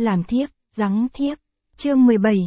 làm thiếp, giáng thiếp. Chương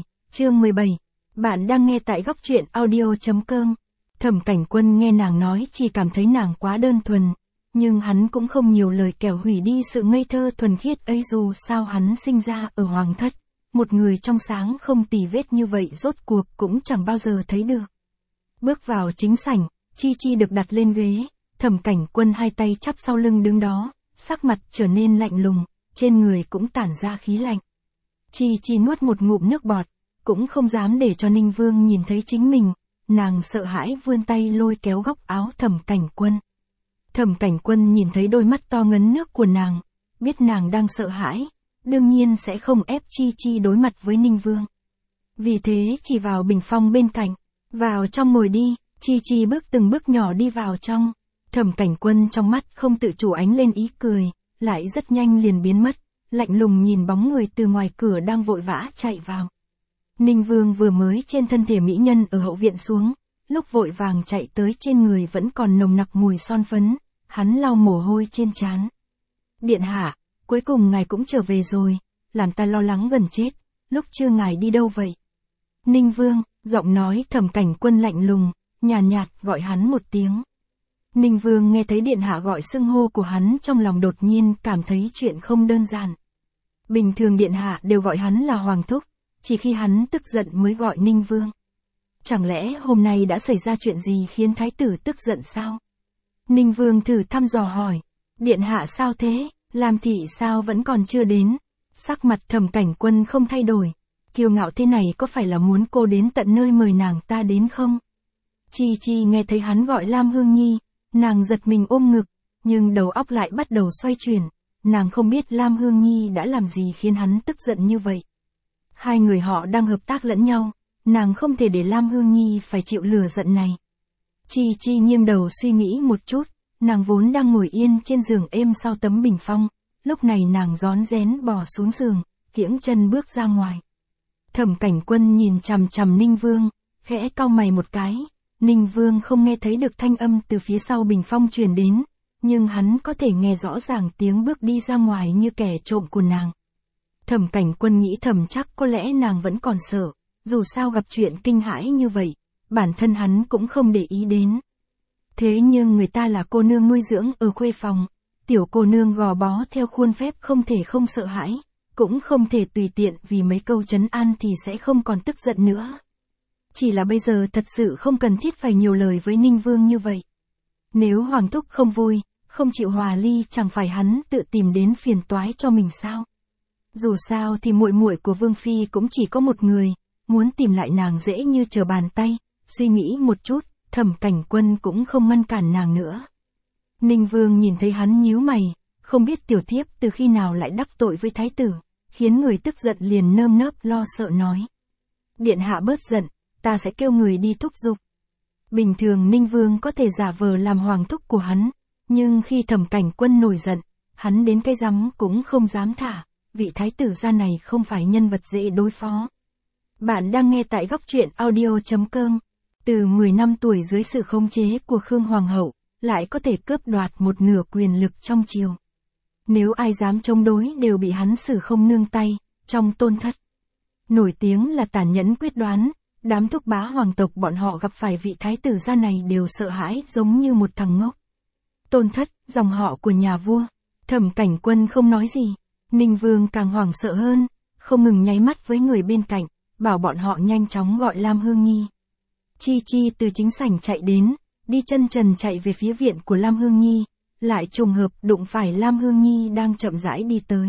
17. Bạn đang nghe tại góc truyện audio.com. Thẩm Cảnh Quân nghe nàng nói chỉ cảm thấy nàng quá đơn thuần, nhưng hắn cũng không nhiều lời kẻo hủy đi sự ngây thơ thuần khiết ấy, dù sao hắn sinh ra ở hoàng thất. Một người trong sáng không tì vết như vậy rốt cuộc cũng chẳng bao giờ thấy được. Bước vào chính sảnh, Chi Chi được đặt lên ghế, Thẩm Cảnh Quân hai tay chắp sau lưng đứng đó, sắc mặt trở nên lạnh lùng, trên người cũng tản ra khí lạnh. Chi Chi nuốt một ngụm nước bọt, cũng không dám để cho Ninh Vương nhìn thấy chính mình, nàng sợ hãi vươn tay lôi kéo góc áo Thẩm Cảnh Quân. Thẩm Cảnh Quân nhìn thấy đôi mắt to ngấn nước của nàng, biết nàng đang sợ hãi, đương nhiên sẽ không ép Chi Chi đối mặt với Ninh Vương. Vì thế chỉ vào bình phong bên cạnh, vào trong ngồi đi. Chi Chi bước từng bước nhỏ đi vào trong. Thẩm Cảnh Quân trong mắt không tự chủ ánh lên ý cười, lại rất nhanh liền biến mất, lạnh lùng nhìn bóng người từ ngoài cửa đang vội vã chạy vào. Ninh Vương vừa mới trên thân thể mỹ nhân ở hậu viện xuống, lúc vội vàng chạy tới trên người vẫn còn nồng nặc mùi son phấn, hắn lau mồ hôi trên trán. Điện hạ, cuối cùng ngài cũng trở về rồi, làm ta lo lắng gần chết, lúc trưa ngài đi đâu vậy? Ninh Vương, giọng nói Thẩm Cảnh Quân lạnh lùng, nhàn nhạt gọi hắn một tiếng. Ninh Vương nghe thấy điện hạ gọi xưng hô của hắn trong lòng đột nhiên cảm thấy chuyện không đơn giản. Bình thường điện hạ đều gọi hắn là hoàng thúc, chỉ khi hắn tức giận mới gọi Ninh Vương. Chẳng lẽ hôm nay đã xảy ra chuyện gì khiến thái tử tức giận sao? Ninh Vương thử thăm dò hỏi, điện hạ sao thế, Lam thị sao vẫn còn chưa đến? Sắc mặt Thẩm Cảnh Quân không thay đổi, kiêu ngạo thế này có phải là muốn cô đến tận nơi mời nàng ta đến không? Chi Chi nghe thấy hắn gọi Lam Hương Nhi, nàng giật mình ôm ngực, nhưng đầu óc lại bắt đầu xoay chuyển, nàng không biết Lam Hương Nhi đã làm gì khiến hắn tức giận như vậy. Hai người họ đang hợp tác lẫn nhau, nàng không thể để Lam Hương Nhi phải chịu lửa giận này. Chi Chi nghiêng đầu suy nghĩ một chút, nàng vốn đang ngồi yên trên giường êm sau tấm bình phong, lúc này nàng rón rén bò xuống giường, kiễng chân bước ra ngoài. Thẩm Cảnh Quân nhìn chằm chằm Ninh Vương, khẽ cau mày một cái. Ninh Vương không nghe thấy được thanh âm từ phía sau bình phong truyền đến, nhưng hắn có thể nghe rõ ràng tiếng bước đi ra ngoài như kẻ trộm của nàng. Thẩm Cảnh Quân nghĩ thầm chắc có lẽ nàng vẫn còn sợ, dù sao gặp chuyện kinh hãi như vậy, bản thân hắn cũng không để ý đến. Thế nhưng người ta là cô nương nuôi dưỡng ở khuê phòng, tiểu cô nương gò bó theo khuôn phép không thể không sợ hãi, cũng không thể tùy tiện vì mấy câu trấn an thì sẽ không còn tức giận nữa. Chỉ là bây giờ thật sự không cần thiết phải nhiều lời với Ninh Vương như vậy. Nếu hoàng thúc không vui, không chịu hòa ly, chẳng phải hắn tự tìm đến phiền toái cho mình sao? Dù sao thì muội muội của Vương phi cũng chỉ có một người, muốn tìm lại nàng dễ như trở bàn tay. Suy nghĩ một chút, Thẩm Cảnh Quân cũng không ngăn cản nàng nữa. Ninh Vương nhìn thấy hắn nhíu mày, không biết tiểu thiếp từ khi nào lại đắc tội với thái tử, khiến người tức giận liền nơm nớp lo sợ nói. Điện hạ bớt giận, ta sẽ kêu người đi thúc giục. Bình thường Ninh Vương có thể giả vờ làm hoàng thúc của hắn, nhưng khi Thẩm Cảnh Quân nổi giận, hắn đến cái rắm cũng không dám thả, vị thái tử gia này không phải nhân vật dễ đối phó. Bạn đang nghe tại góc truyện audio.com. Từ 10 năm tuổi dưới sự khống chế của Khương Hoàng hậu, lại có thể cướp đoạt một nửa quyền lực trong triều. Nếu ai dám chống đối đều bị hắn xử không nương tay, trong Tôn Thất. Nổi tiếng là tàn nhẫn quyết đoán, đám thúc bá hoàng tộc bọn họ gặp phải vị thái tử gia này đều sợ hãi giống như một thằng ngốc. Tôn Thất, dòng họ của nhà vua. Thẩm Cảnh Quân không nói gì, Ninh Vương càng hoảng sợ hơn, không ngừng nháy mắt với người bên cạnh, bảo bọn họ nhanh chóng gọi Lam Hương Nhi. Chi Chi từ chính sảnh chạy đến, đi chân trần chạy về phía viện của Lam Hương Nhi, lại trùng hợp đụng phải Lam Hương Nhi đang chậm rãi đi tới.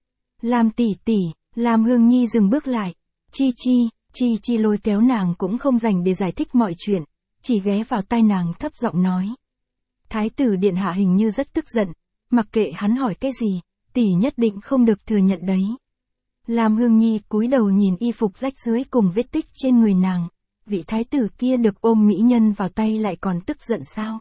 Lam tỷ tỷ, Lam Hương Nhi dừng bước lại. Chi Chi lôi kéo nàng cũng không dành để giải thích mọi chuyện, chỉ ghé vào tai nàng thấp giọng nói. Thái tử điện hạ hình như rất tức giận, mặc kệ hắn hỏi cái gì, tỷ nhất định không được thừa nhận đấy. Lam Hương Nhi cúi đầu nhìn y phục rách rưới cùng vết tích trên người nàng, vị thái tử kia được ôm mỹ nhân vào tay lại còn tức giận sao?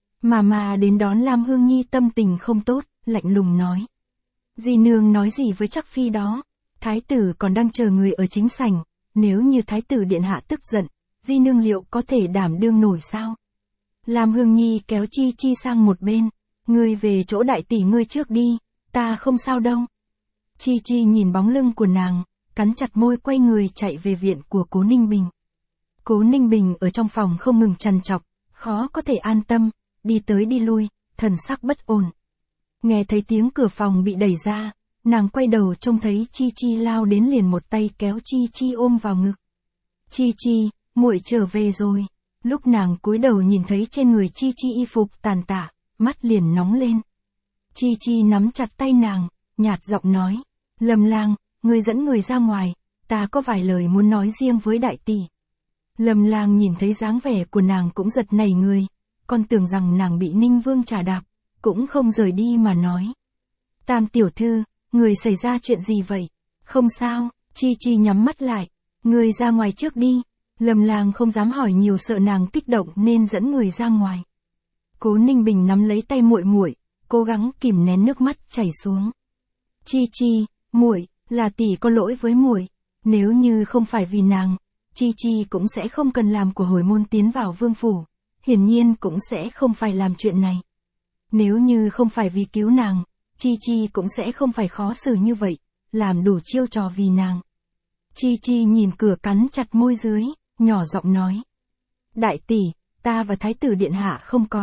Mà đến đón Lam Hương Nhi tâm tình không tốt, lạnh lùng nói. Di nương nói gì với chắc phi đó? Thái tử còn đang chờ người ở chính sảnh, nếu như thái tử điện hạ tức giận, di nương liệu có thể đảm đương nổi sao? Lam Hương Nhi kéo Chi Chi sang một bên, ngươi về chỗ đại tỷ ngươi trước đi, ta không sao đâu. Chi Chi nhìn bóng lưng của nàng, cắn chặt môi quay người chạy về viện của Cố Ninh Bình. Cố Ninh Bình ở trong phòng không ngừng trằn trọc, khó có thể an tâm, đi tới đi lui, thần sắc bất ổn. Nghe thấy tiếng cửa phòng bị đẩy ra, nàng quay đầu trông thấy Chi Chi lao đến liền một tay kéo Chi Chi ôm vào ngực. Chi Chi, muội trở về rồi. Lúc nàng cúi đầu nhìn thấy trên người Chi Chi y phục tàn tạ, mắt liền nóng lên. Chi Chi nắm chặt tay nàng, nhạt giọng nói, Lâm Lang, ngươi dẫn người ra ngoài, ta có vài lời muốn nói riêng với đại tỷ. Lâm Lang nhìn thấy dáng vẻ của nàng cũng giật nảy người, còn tưởng rằng nàng bị Ninh Vương trà đạp, cũng không rời đi mà nói. Tam tiểu thư, người xảy ra chuyện gì vậy? Không sao, Chi Chi nhắm mắt lại, người ra ngoài trước đi. Lâm Lang không dám hỏi nhiều sợ nàng kích động nên dẫn người ra ngoài. Cố Ninh Bình nắm lấy tay muội muội, cố gắng kìm nén nước mắt chảy xuống. Chi Chi, muội, là tỷ có lỗi với muội, nếu như không phải vì nàng, Chi Chi cũng sẽ không cần làm của hồi môn tiến vào vương phủ, hiển nhiên cũng sẽ không phải làm chuyện này. Nếu như không phải vì cứu nàng, Chi Chi cũng sẽ không phải khó xử như vậy, làm đủ chiêu trò vì nàng. Chi Chi nhìn cửa cắn chặt môi dưới, nhỏ giọng nói. Đại tỷ, ta và Thái tử Điện Hạ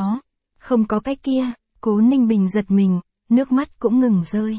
không có cái kia. Cố Ninh Bình giật mình, nước mắt cũng ngừng rơi.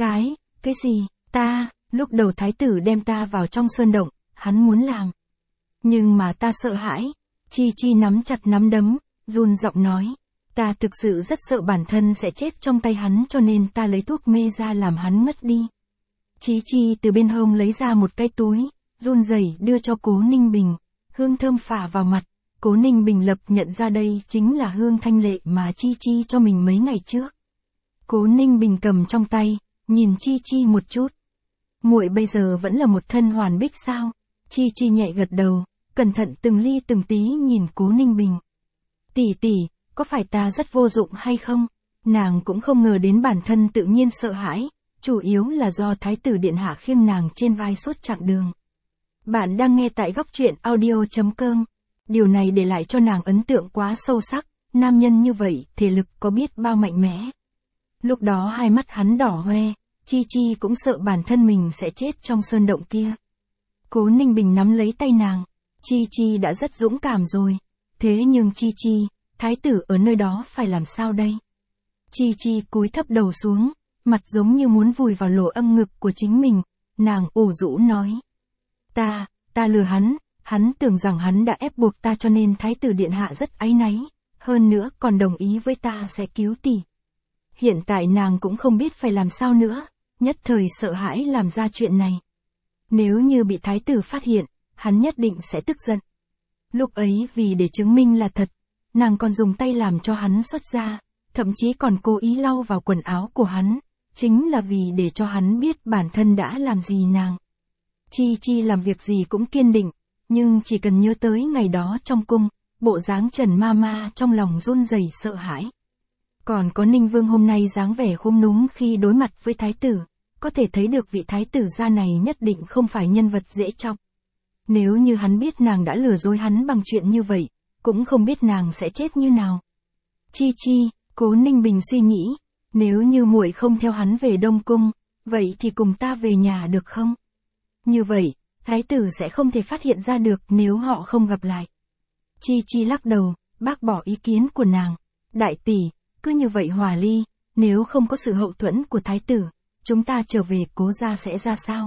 Cái gì, lúc đầu Thái tử đem ta vào trong sơn động, hắn muốn làm. Nhưng mà ta sợ hãi. Chi Chi nắm chặt nắm đấm, run giọng nói. Ta thực sự rất sợ bản thân sẽ chết trong tay hắn cho nên ta lấy thuốc mê ra làm hắn ngất đi. Chi Chi từ bên hông lấy ra một cái túi, run rẩy đưa cho Cố Ninh Bình, hương thơm phả vào mặt. Cố Ninh Bình lập nhận ra đây chính là hương thanh lệ mà Chi Chi cho mình mấy ngày trước. Cố Ninh Bình cầm trong tay, nhìn Chi Chi một chút. Muội bây giờ vẫn là một thân hoàn bích sao? Chi Chi nhẹ gật đầu, cẩn thận từng ly từng tí nhìn Cố Ninh Bình. Tỷ, có phải ta rất vô dụng hay không? Nàng cũng không ngờ đến bản thân tự nhiên sợ hãi, chủ yếu là do Thái tử Điện Hạ khiêng nàng trên vai suốt chặng đường. Bạn đang nghe tại góc truyện audio.com. Điều này để lại cho nàng ấn tượng quá sâu sắc, nam nhân như vậy, thể lực có biết bao mạnh mẽ. Lúc đó hai mắt hắn đỏ hoe, Chi Chi cũng sợ bản thân mình sẽ chết trong sơn động kia. Cố Ninh Bình nắm lấy tay nàng, Chi Chi đã rất dũng cảm rồi. Thế nhưng Chi Chi, Thái tử ở nơi đó phải làm sao đây? Chi Chi cúi thấp đầu xuống, mặt giống như muốn vùi vào lỗ âm ngực của chính mình, nàng ủ rũ nói. Ta lừa hắn tưởng rằng hắn đã ép buộc ta cho nên Thái tử Điện Hạ rất áy náy, hơn nữa còn đồng ý với ta sẽ cứu tỷ. Hiện tại nàng cũng không biết phải làm sao nữa, nhất thời sợ hãi làm ra chuyện này. Nếu như bị Thái tử phát hiện, hắn nhất định sẽ tức giận. Lúc ấy vì để chứng minh là thật, nàng còn dùng tay làm cho hắn xuất ra, thậm chí còn cố ý lau vào quần áo của hắn, chính là vì để cho hắn biết bản thân đã làm gì nàng. Chi Chi làm việc gì cũng kiên định, nhưng chỉ cần nhớ tới ngày đó trong cung, bộ dáng Trần Mama trong lòng run rẩy sợ hãi. Còn có Ninh Vương hôm nay dáng vẻ khúm núm khi đối mặt với Thái tử, có thể thấy được vị Thái tử gia này nhất định không phải nhân vật dễ chọc. Nếu như hắn biết nàng đã lừa dối hắn bằng chuyện như vậy, cũng không biết nàng sẽ chết như nào. Chi, Cố Ninh Bình suy nghĩ, nếu như muội không theo hắn về Đông Cung, vậy thì cùng ta về nhà được không? Như vậy, Thái tử sẽ không thể phát hiện ra được nếu họ không gặp lại. Chi lắc đầu, bác bỏ ý kiến của nàng. Đại tỷ, cứ như vậy hòa ly, nếu không có sự hậu thuẫn của Thái tử, chúng ta trở về Cố gia sẽ ra sao?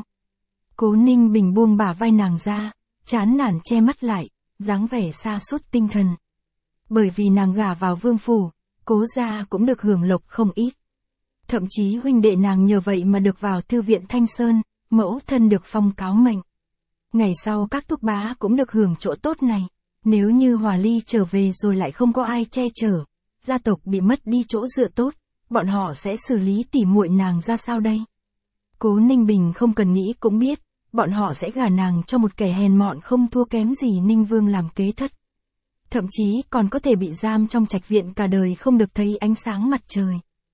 Cố Ninh Bình buông bả vai nàng ra, chán nản che mắt lại, dáng vẻ sa sút tinh thần. Bởi vì nàng gả vào vương phủ, Cố gia cũng được hưởng lộc không ít. Thậm chí huynh đệ nàng nhờ vậy mà được vào thư viện Thanh Sơn, mẫu thân được phong cáo mệnh. Ngày sau các thúc bá cũng được hưởng chỗ tốt này. Nếu như hòa ly trở về rồi lại không có ai che chở, gia tộc bị mất đi chỗ dựa tốt, bọn họ sẽ xử lý tỉ muội nàng ra sao đây? Cố Ninh Bình không cần nghĩ cũng biết, bọn họ sẽ gả nàng cho một kẻ hèn mọn không thua kém gì Ninh Vương làm kế thất. Thậm chí còn có thể bị giam trong trạch viện cả đời không được thấy ánh sáng mặt trời.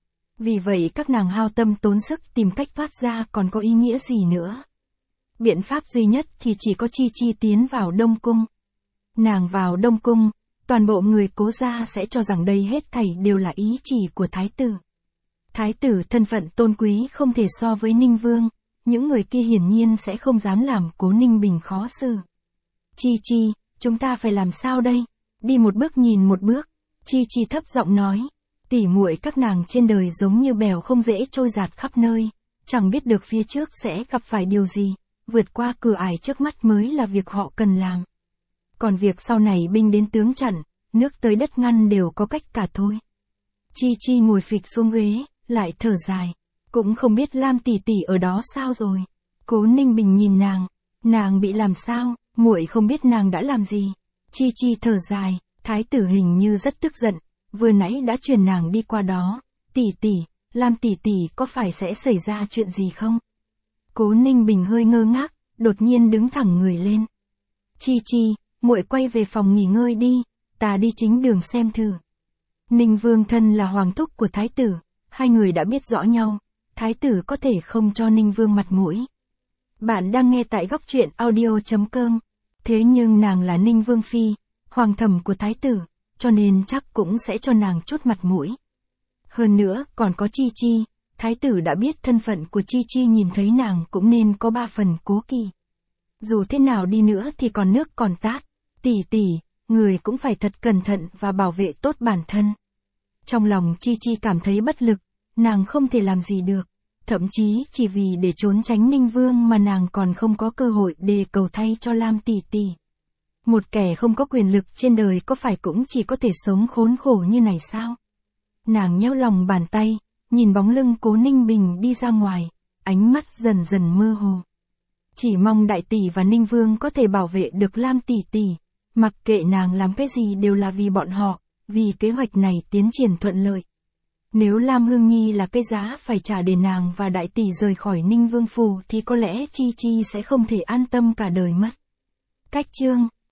Vì vậy các nàng hao tâm tốn sức tìm cách thoát ra còn có ý nghĩa gì nữa. Biện pháp duy nhất thì chỉ có Chi tiến vào Đông Cung. Nàng vào Đông Cung, toàn bộ người Cố gia sẽ cho rằng đây hết thảy đều là ý chỉ của Thái tử. Thái tử thân phận tôn quý không thể so với Ninh Vương, những người kia hiển nhiên sẽ không dám làm Cố Ninh Bình khó xử. Chi Chi, chúng ta phải làm sao đây? Đi một bước nhìn một bước. Chi Chi thấp giọng nói. Tỉ muội các nàng trên đời giống như bèo không dễ trôi dạt khắp nơi, chẳng biết được phía trước sẽ gặp phải điều gì, vượt qua cửa ải trước mắt mới là việc họ cần làm. Còn việc sau này binh đến tướng chặn, nước tới đất ngăn đều có cách cả thôi. Chi Chi ngồi phịch xuống ghế, lại thở dài. Cũng không biết Lam tỷ tỷ ở đó sao rồi. Cố Ninh Bình nhìn nàng bị làm sao, muội không biết nàng đã làm gì. Chi Chi thở dài, thái tử hình như rất tức giận, vừa nãy đã truyền nàng đi qua đó. Tỷ tỷ, Lam tỷ tỷ có phải sẽ xảy ra chuyện gì không? Cố Ninh Bình hơi ngơ ngác, đột nhiên đứng thẳng người lên. Chi Chi, muội quay về phòng nghỉ ngơi đi, ta đi chính đường xem thử. Ninh Vương thân là hoàng thúc của thái tử, hai người đã biết rõ nhau, thái tử có thể không cho Ninh Vương mặt mũi. Bạn đang nghe tại góc truyện audio.com. Thế nhưng nàng là Ninh Vương phi, hoàng thẩm của thái tử, cho nên chắc cũng sẽ cho nàng chút mặt mũi. Hơn nữa, còn có Chi Chi, thái tử đã biết thân phận của Chi Chi, nhìn thấy nàng cũng nên có 3 phần cố kỵ. Dù thế nào đi nữa thì còn nước còn tát, tỷ tỷ, người cũng phải thật cẩn thận và bảo vệ tốt bản thân. Trong lòng Chi Chi cảm thấy bất lực, nàng không thể làm gì được, thậm chí chỉ vì để trốn tránh Ninh Vương mà nàng còn không có cơ hội để cầu thay cho Lam tỷ tỷ. Một kẻ không có quyền lực trên đời có phải cũng chỉ có thể sống khốn khổ như này sao? Nàng nheo lòng bàn tay, nhìn bóng lưng Cố Ninh Bình đi ra ngoài, ánh mắt dần dần mơ hồ. Chỉ mong đại tỷ và Ninh Vương có thể bảo vệ được Lam tỷ tỷ, mặc kệ nàng làm cái gì đều là vì bọn họ, vì kế hoạch này tiến triển thuận lợi. Nếu Lam Hương Nhi là cái giá phải trả để nàng và đại tỷ rời khỏi Ninh Vương phủ thì có lẽ Chi Chi sẽ không thể an tâm cả đời mất. Cách chương